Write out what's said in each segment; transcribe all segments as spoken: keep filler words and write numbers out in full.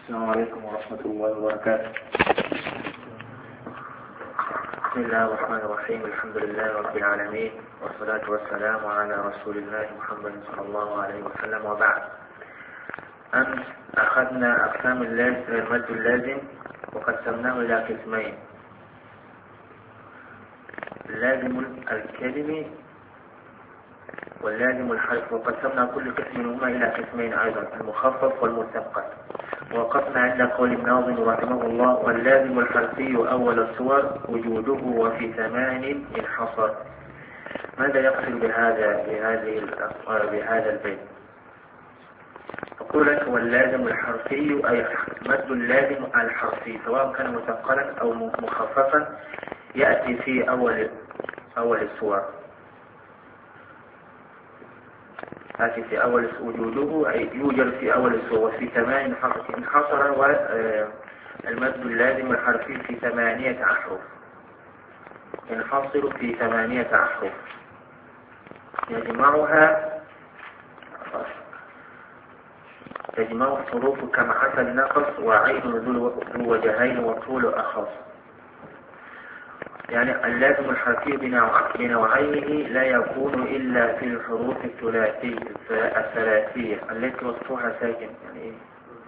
السلام عليكم ورحمة الله وبركاته. بسم الله الرحمن الرحيم. الحمد لله رب العالمين، والصلاة والسلام على رسول الله محمد صلى الله عليه وسلم، وبعد. أمس أخذنا أقسام المد اللازم وقسمناه إلى قسمين: اللازم الكلمي واللازم الحرف، وقسمنا كل قسم منهما إلى قسمين أيضا: المخفف والمثقل. ووقفنا عند قول الناظم رحمه الله: واللازم الحرفي أول الصور وجوده وفي ثمان انحصر. ماذا يقصد بهذا بهذه بهذا البيت؟ أقول لك: واللازم الحرفي أي مد اللازم الحرفي سواء كان مثقلا أو مخففا يأتي في أول أول الصور. هذه في أول وجوده أي يوجد في أول الصور وفي ثمان انحصر. والمد اللازم الحرفي في ثمانية أحرف، ينحصر في ثمانية أحرف يجمعها يجمع الحروف كما حصل نقص وعين ذو وجهين وطول أخص. يعني اللازم الحرفي بنوعيه لا يكون إلا في الحروف الثلاثية الثلاثية التي وسطها ساكن. يعني إيه؟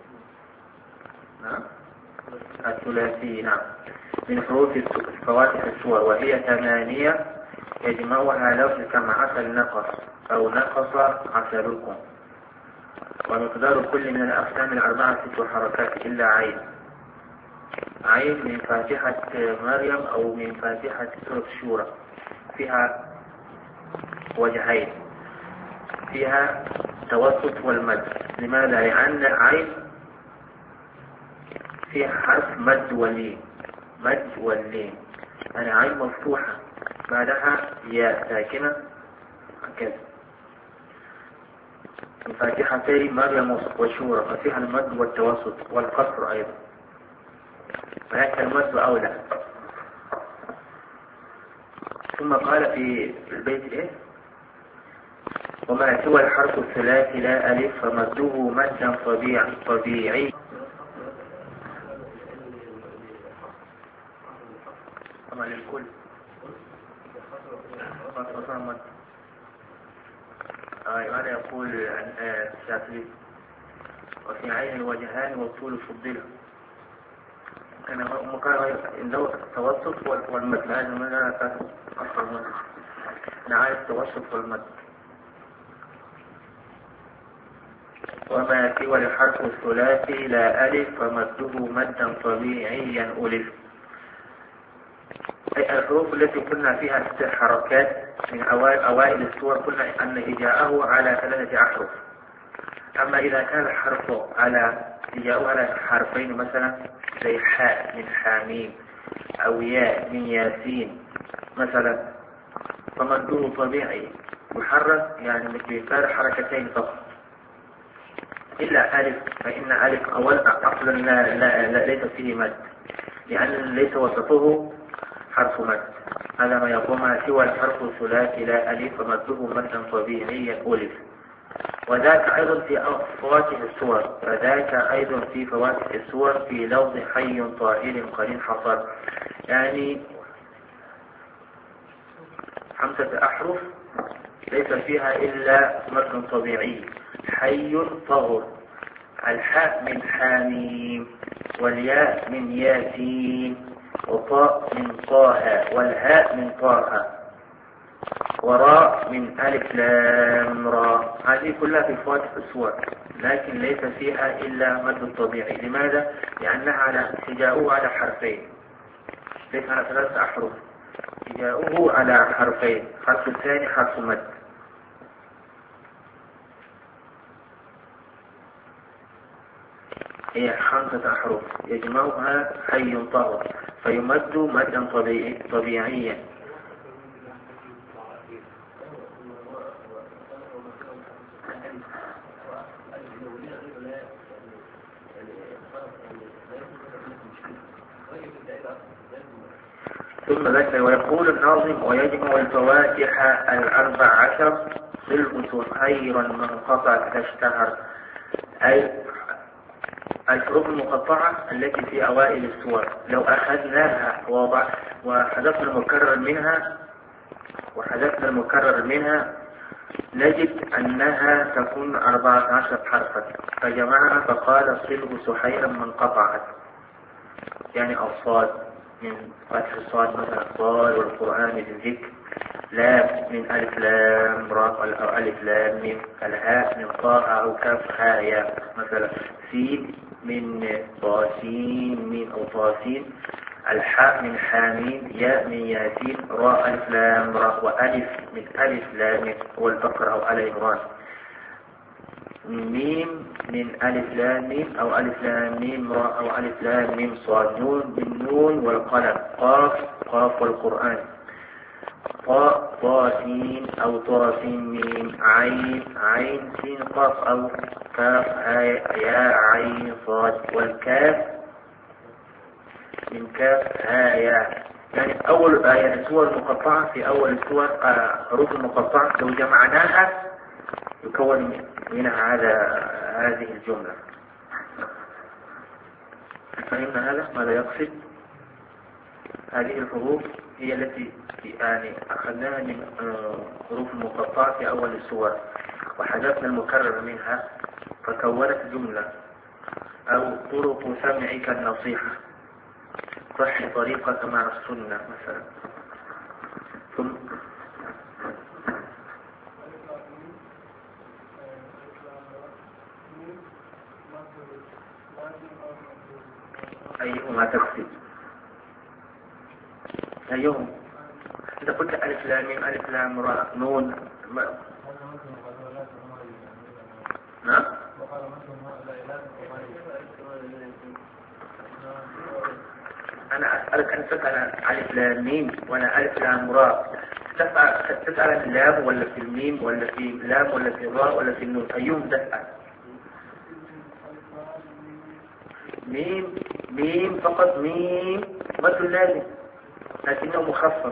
نعم الثلاثي نعم من حروف فواتح السور، وهي ثمانية يجمعها لفظ كما عسل نقص أو نقص عسلكم. ومقدار كل من الأقسام الأربعة ست حركات إلا عين. عين من فاتحة مريم أو من فاتحة سورة الشورى فيها وجهين، فيها توسط والمد. لماذا؟ لأن عين فيها حرف مد واللين، مد واللين. يعني عين مفتوحة بعدها ياء ساكنة هكذا. من فاتحتي مريم وشورى ففيها المد والتوسط والقصر أيضا، ولكن المد أولى. ثم قال في البيت إيه؟ وما سوى الحرف الثلاثي لا ألف فمده مدا طبيعي طبيعي أما للكل هذا يقول الشافعي: وفي عين الوجهان والطول فضله. كان مقارنة عنده التوسط والمد. هذا من لا أصل المد نعرف التوسط والمد. وما سوى الحرف الثلاثي لا ألف فمده مدا طبيعيا ألف. أي الحروف التي قلنا فيها ست حركات من أوائل, أوائل السور قلنا أن هجاءه على ثلاثة أحرف. أما إذا كان الحرف على هجاءه على حرفين مثلا زي حاء من حاميم أو ياء من ياسين مثلا فمده طبيعي محرك، يعني بمقدار حركتين فقط، إلا ألف، فإن ألف أول أصلا لا, لا, لا ليس فيه مد، لأن ليس وسطه حرف مد. هذا ما يقول: ما سوى الحرف الثلاثي لا ألف فمده مدا طبيعيا ألف. وذاك أيضا في فواتح السور وذاك أيضا في فواتح السور في لفظ حي طائر قرين حصر. يعني خمسة أحرف ليس فيها إلا مد طبيعي: حي طهر، الحاء من حاميم، والياء من ياسين، وطاء من طه، والهاء من طه، وراء من ألف لام را. هذه كلها في فواتح السور، لكن ليس فيها إلا مد طبيعي. لماذا؟ لأنها على هجاؤه على حرفين، ليس على ثلاثة أحرف، هجاؤه على حرفين، حرف الثاني حرف مد. هي خمسة أحرف يجمعها حي طاهر فيمد مدا طبيعي طبيعيا. ثم ذكر: ويقول الناظم: ويجمع الفواتح الأربع عشر صلب خيرا من قطع تشتهر. أي الحروف المقطعة التي في أوائل السور لو أخذناها ووضع وحذفنا المكرر منها وحذفنا المكرر منها نجد أنها تكون أربعة عشر حرفا، فجمعها فقال صله سحيرا من قطعت، يعني الصاد من فتح الصاد مثلا الصاد والقرآن بالذكر، لام من ألف لام را أو ألف لام ميم، الهاء من طاء أو كاف هاء ياء مثلا، سين من طاسين ميم أو طاسين، الحاء من حامين، ياء من ياسين، راء ألف لام را، وألف من ألف لام هو البقرة أو آل عمران، ميم من ألف لام ميم أو ألف لام ميم راء أو ألف لام ميم صاد، نون من نون والقلم، قاف قاف والقرآن، طاء طاسين أو طاسين ميم، عين عين سين قاف أو كاف ياء عين صاد، والكاف من كاف ها ياء. يعني أول آية السور المقطعة في أول السور حروف المقطعة لو جمعناها يكون منها هذا هذه الجملة. فهمنا هذا ماذا يقصد؟ هذه الحروف هي التي يعني أخذناها من حروف المقطعة في أول السور وحذفنا المكرر منها فكونت جملة، أو طرق سمعك النصيحة، صح طريقك مع السنة مثلا. ثم أيهما تقصد؟ أيهم؟ إذا قلت ألف لام ميم ألف لام راء نون ما... نعم. أنا أسألك أن تسأل ألف لام ميم وأنا ألف لام راء، تسأل تسأل في اللام ولا في الميم ولا في اللام ولا في الراء ولا في النون؟ أيهم تسأل؟ ميم ميم فقط، ميم مد لازم لكنه مخفف،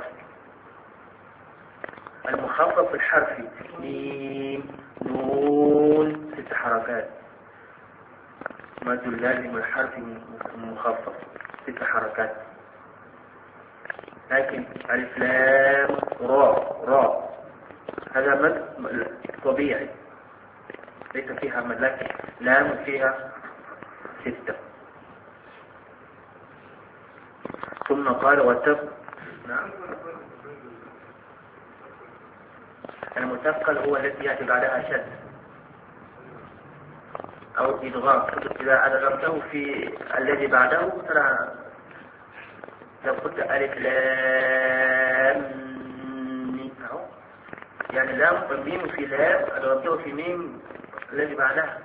المخفف الحرفي ميم نون ست حركات، مد اللازم الحرفي مخفف ست حركات، لكن ألف لام راء راء هذا مد طبيعي ليس فيها مد، لكن لام فيها ستة. ثم قال وتب. نعم. المثقل هو الذي يأتي بعدها شد أو إدغام، إذا أدغمته في الذي بعده ترى لو قلت ألف لام يعني لام ميم في لام أدغمته في ميم الذي بعدها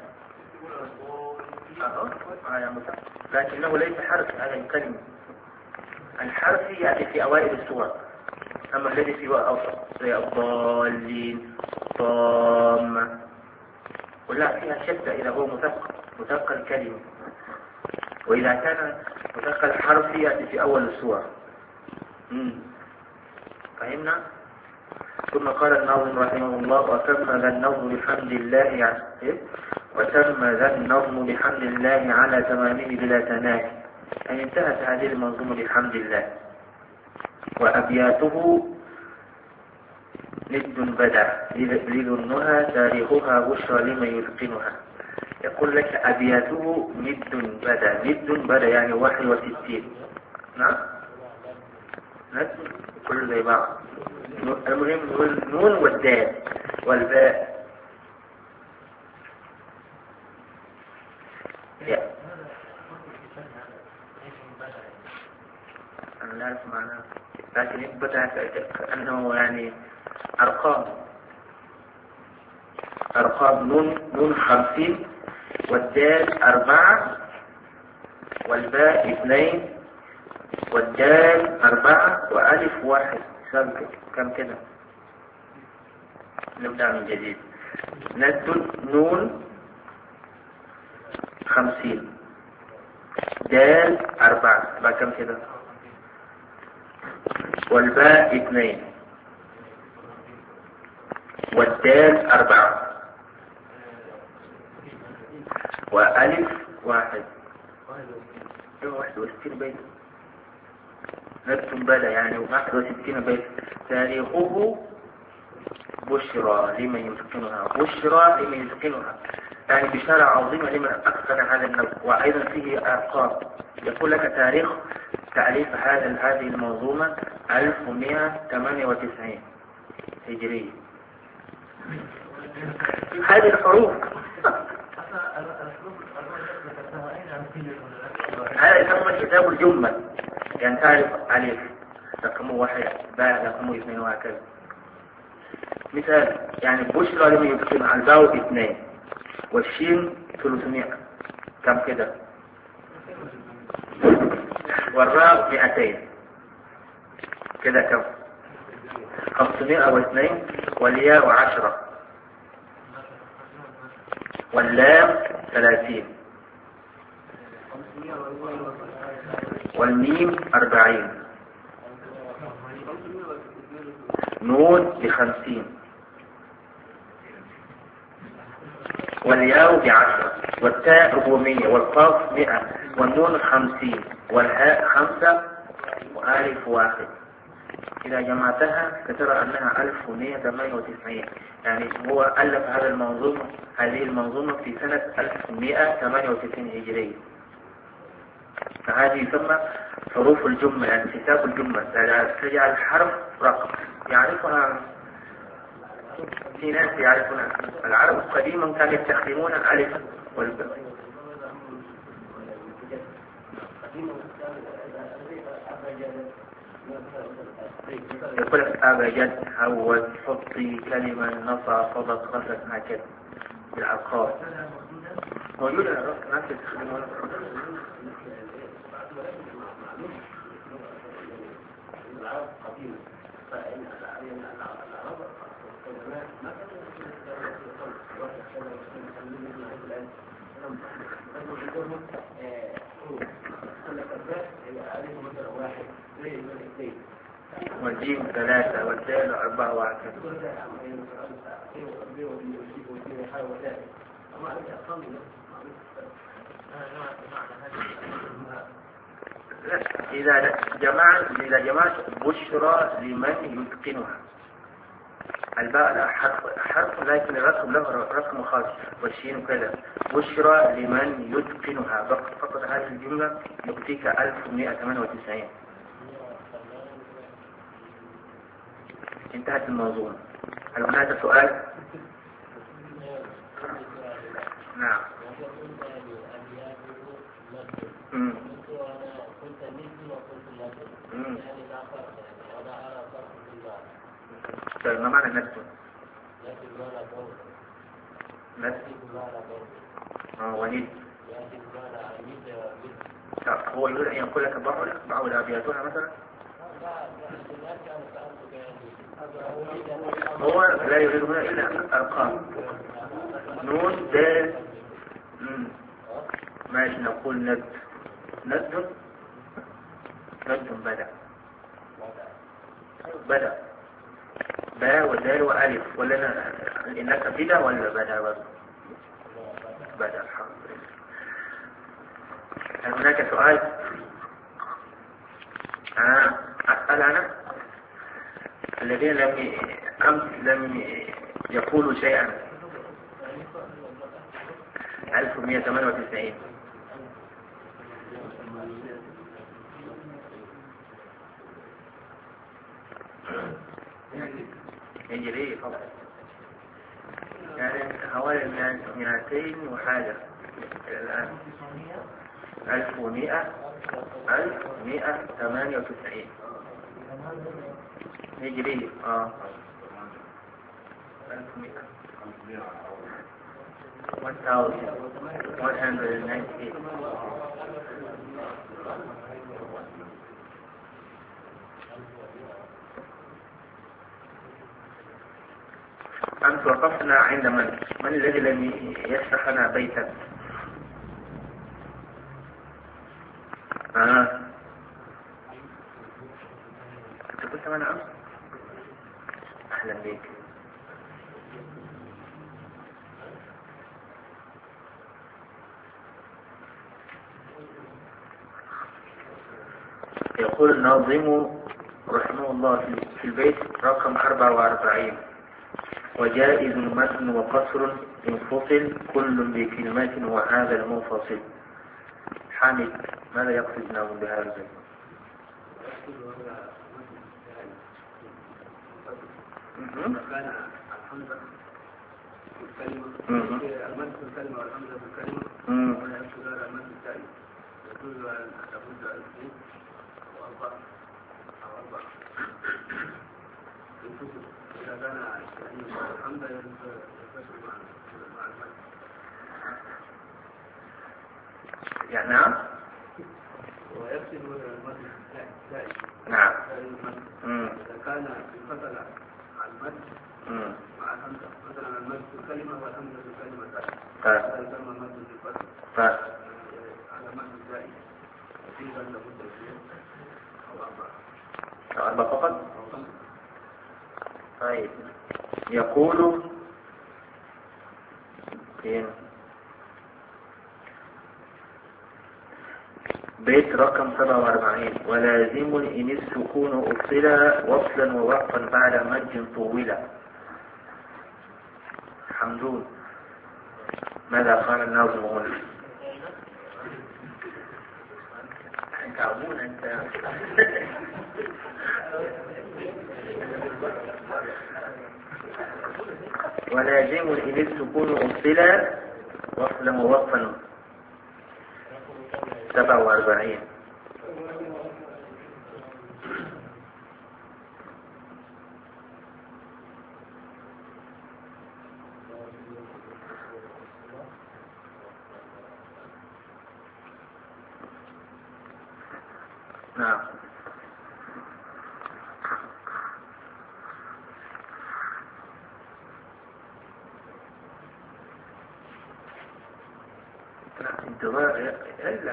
أهو آه لكنه ليس حرف، هذا الكلمة الحرف يأتي في أوائل السور، أما الذي في أوسط زي الضالين طام ولا فيها شدة إذا هو مثقل مثقل كلمة، وإذا كان مثقل حرف يأتي في أول السور. فهمنا؟ ثم قال الناظم رحمه الله وتم ذا النظم بحمد الله يعني وتم ذا النظم بحمد الله على تمامه بلا تناهي، أن انتهت هذه المنظومة بحمد الله. وأبياته ند بدا لذنها تاريخها بشرى لمن يتقنها. يقول لك أبياته ند بدا، ند بدا يعني واحد وستين. نعم ند كل زي بعض، المهم النون والدال والباء. أنا لا أعرف معناه، لكن بدأ كأنه يعني أرقام أرقام نون نون خمسين والدال أربعة والباء اثنين والدال أربعة وألف واحد، كم كده؟ نبدأ من جديد. ند نون خمسين دال أربعة بقى كم كده؟ والباء اثنين والدال أربعة وألف واحد واحد وستين بيت. نبتم بدا يعني واحد وستين بيت. تاريخه بشرى لمن يتقنها، بشرى لمن يتقنها، يعني بشارة عظيمة لمن أتقن هذا النوع. وأيضا فيه أرقام يقول لك تاريخ تأليف هذا هذه المنظومة ألف ومئة وثمانية وتسعين هجرية. هذه الحروف هذا يسمى كتاب الجمل، يعني تعرف ألف رقمه واحد، باء رقمه اثنين، وهكذا. مثال يعني بشرى لمن يتقنها، الباء اثنين والشين ثلاثمائة، كم كده؟ والراء مئتين، كده كم؟ خمسمائة واثنين. والياء عشرة، واللام ثلاثين، والميم أربعين، نون بخمسين، والياء بعشرة، والتاء أربعمائة، والقاف مئة، والنون خمسين، والهاء خمسة، وآلف واحد. إذا جمعتها سترى أنها ألف ومئة وثمانية وتسعين. يعني هو ألف هذا المنظومة هذه المنظومة في سنة ألف ومئة وثمانية وتسعين هجرية. فهذه يسمى حروف الجمل، يعني كتاب الجمل. تجعل حرف رقم يعرفها في ناس يعرفونها. العرب قديما كانوا يستخدمون الألف والباء. يقول لك أبجد، هود، حطي، كلمة، نصى، صدق، غسل، هكذا بالألقاب موجودة. الناس يستخدمون العرب قديما، فإن العرب القدماء ما كانوا يستخدمون والجيم ثلاثة والدال أربعة وهكذا. إذا جمعت إذا جمعت بشرى لمن يتقنها، الباء حرف حرف لكن الرقم له رقم خاص، والشين كذا. بشرى لمن يتقنها، فقط هذه الجملة يعطيك ألف ومئة وثمانية وتسعين. انتهت الموضوع. هل هناك سؤال؟ نعم. امم امم طيب ما معنى نفسه؟ نفسه اه وليد. هو يقول ان يقول لك بعض بعض ابياتها مثلا. هو لا يريد هنا الا ارقام، نون دال. ماشي نقول ند ند ند بدأ بدأ باء ودال وألف، ولا إنك بدأ ولا بدأ برضه؟ بدأ. الحمد لله. هل هناك سؤال؟ آه. أسأل أنا. الذين لم أمس لم يقولوا شيئا. ألف ومئة وثمانية وتسعين. هجري فقط، يعني حوالي مئتين وحاجة الآن. ألف ومئة ألف ومئة وثمانية وتسعين هجري. آه ألف ومئة one thousand one hundred and ninety-eight. أمس وقفنا عند من؟ من الذي لم يشرح لنا بيتا؟ آه. أنت قلت معنا أمس؟ أهلا بك. يقول الناظم رحمه الله في البيت رقم أربعة وأربعين: وجائز متن وقصر انفصل كل بكلمة وهذا المنفصل. حامد، ماذا يقصد الناظم بهذا البيت؟ كان الحمزة الكلمة المد في الكلمة والحمزة في الكلمة ولا يقصد هذا المد الثاني يقول أن لابد أن اثنين وأربعة أو أربعة ينفصل إذا كان يعني الحمزة ينفصل مع مع المد. يعني نعم. ويقصد المد الثاني. نعم. إذا كان انفصل عن المد مع الحمزة مثلا المد في الكلمة والحمزة في الكلمة الثانية هذا يسمى المد في الفتح على مد الزائد وفيه أن لابد اثنين أو أربعة أربعة فقط. طيب يقول فين بيت رقم سبعة وأربعين: ولازم إن السكون أصلا وصلا ووقفا بعد مد طولا. حمدون، ماذا قال الناظم هنا؟ أنت عمون أنت. ولازم إن السكون أصلا وصلا ووقفا سبعة وأربعين. نعم. انتظار إلا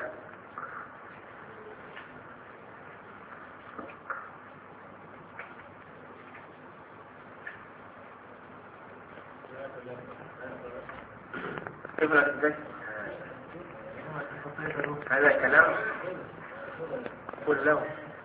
هذا كلام قل له.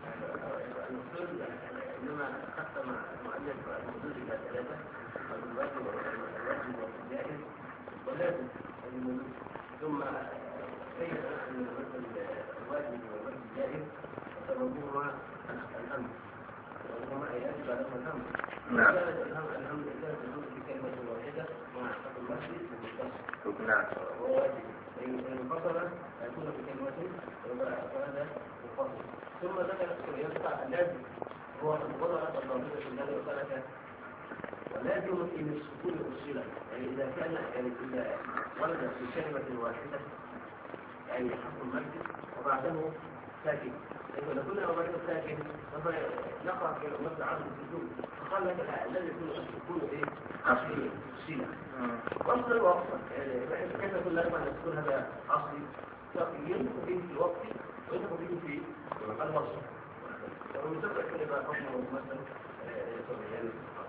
إنما قسم المؤلف الموجود إلى ثلاثة: الواجب والواجب والجائز ولازم الموجود، ثم بين أن الواجب والواجب الجائز سببهما الأمر وهما يجب لهما الأمر. نعم. كانت الأمر الأمر كانت الأمر بكلمة واحدة مع حق المسجد والمتصل. نعم. وواجب إن انفصل يكون بكلمة وهذا منفصل. ثم ذكر ينفع اللازم هو الوضع الضمير الذي وصلك ولازم ان السكون اصيلا، يعني اذا كان يعني اذا ورد في كلمه واحده يعني حرف المد وبعده ساكن، لكن لو كنا وبعده ساكن فما نقرا في المد عدد السكون فقال لك الذي يكون السكون ايه؟ اصلي اصيلا وصل ووصل، يعني كيف يقول لك ان السكون هذا اصلي ينطق به في الوقت وينطق به في الوصل. ومتبع كلمة حكمه مثلا يعني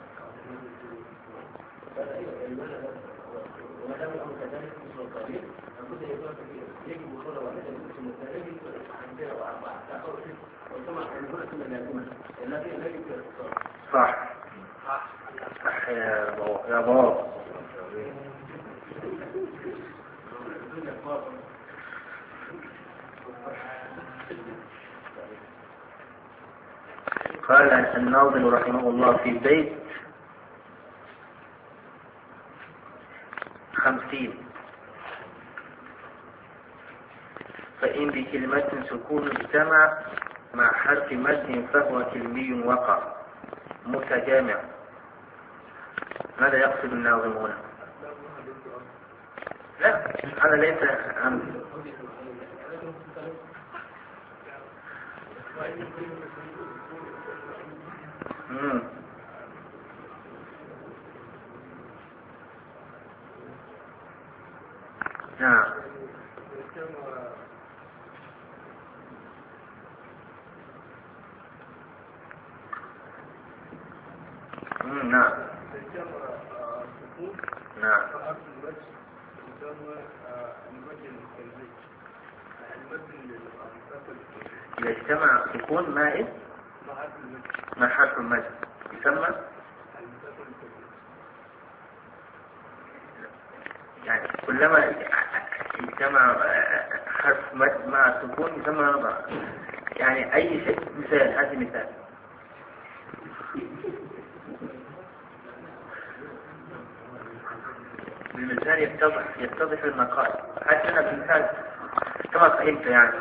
وما دام الأمر كذلك مثل الطبيب لابد يكون يجب وصول واحدة من الثاني عندنا وأربعة وثم هنا كنا لازمة لكن لا يمكن الاتصال. صح صح يا بابا يا بابا. قال الناظم رحمه الله في البيت خمسين: فإن بكلمة سكون اجتمع مع حرف مد فهو كلمي وقع متجامع. ماذا يقصد الناظم هنا؟ لا هذا ليس أمر. امم نعم. امم نعم. نعم. إذا اجتمع سكون مائل مع حرف المد يسمى يعني كلما اجتمع حرف مد مع سكون يسمى نظر. يعني أي شيء. مثال، هذا مثال. المثال يتضح يتضح المقال. حتى أنا بمثال كما فهمت يعني.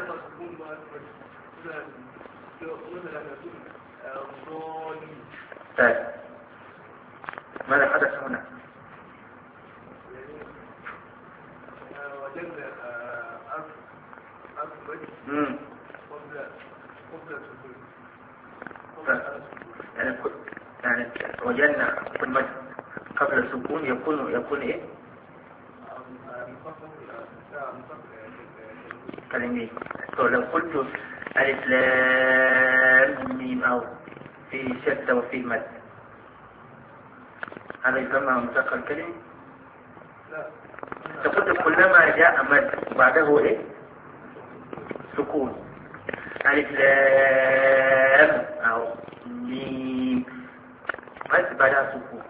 طيب ماذا حدث هنا؟ وجدنا أصبح امم قبل قبل السكون. يعني يعني وجدنا كل مد قبل السكون يكون يكون ايه؟ كلمين. لو قلت ألف لام ميم أو في شدة وفي مد هذا يسمى مشتق الكلمة؟ لا. تقول كلما جاء مد بعده ايه؟ سكون. ألف لام أو ميم مد بعدها سكون.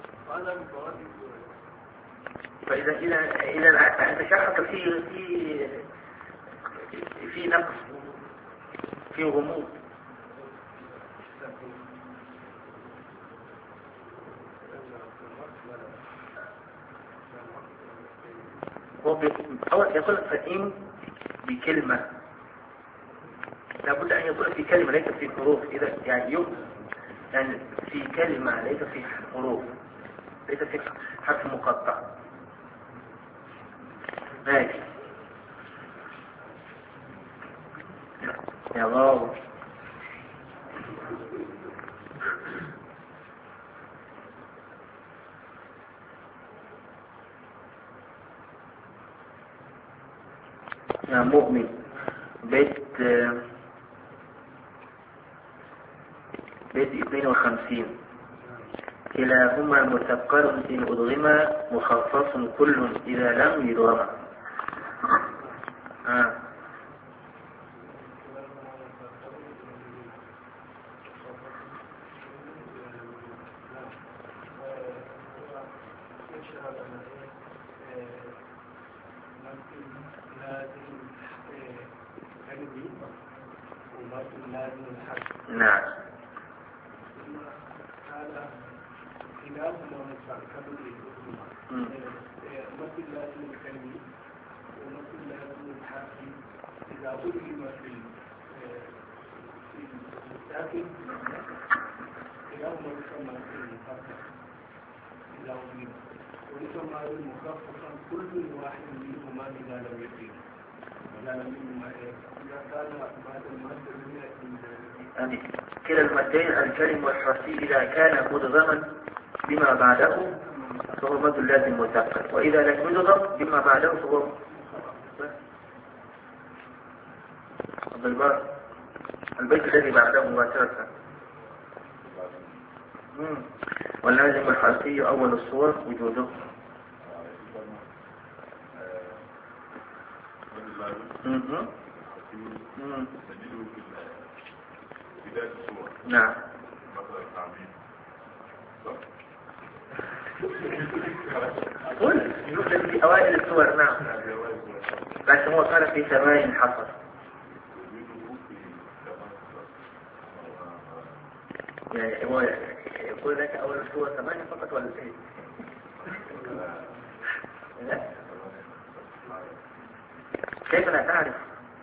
فإذا إذا إذا أنت شرحت في في في نقص في غموض. هو أول يقول فإن بكلمة لابد أن يكون في كلمة ليس في حروف. إذا يعني يوم يعني في كلمة ليس في حروف ليس في حرف مقطع. ماشي يا الله. يا مؤمن بيت بيت اثنين وخمسين. كلاهما مثقل إن أدغما مخصص كل إذا لم يدغما. آه. نعم. إذا أدغم في الساكن كلاهما يسمى المخفف إذا أدغم ويسمى المخففا كل واحد منهما إذا لم يدغم إذا لم يدغم إذا كان بعد المادة كلا المدين الكلم والحرفي إذا كان مدغما بما بعده فهو مد لازم مثقل، وإذا لم يدغم بما بعده فهو بالبر. البيت الذي بعده مباشرة. واللازم الحرفي أول الصور وجوده. نعم. قل يوجد في أوائل الصور. نعم. لكن هو قال في ثمان حصر. يعني هو يقول لك أول الصور ثمانية فقط ولا شيء؟ لا. كيف لا تعرف؟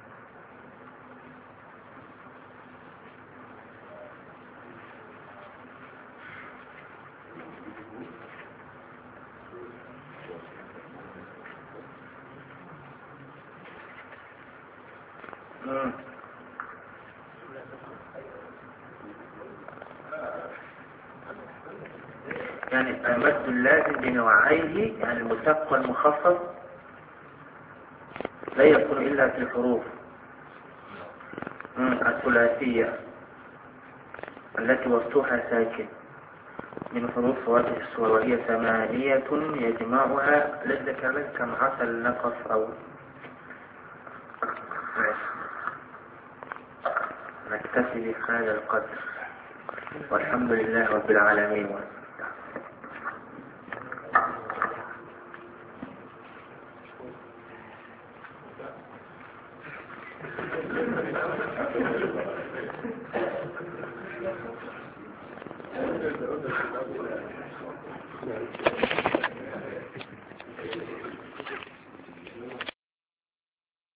مم. يعني المد اللازم بنوعيه يعني المشتق والمخفف لا يكون إلا في الحروف الثلاثية التي وسطها ساكن من حروف فواكه الصور، وهي ثمانية يجمعها ليس كذلك كم عسل نقص أو نكتفي بهذا القدر، والحمد لله رب العالمين. Thank you.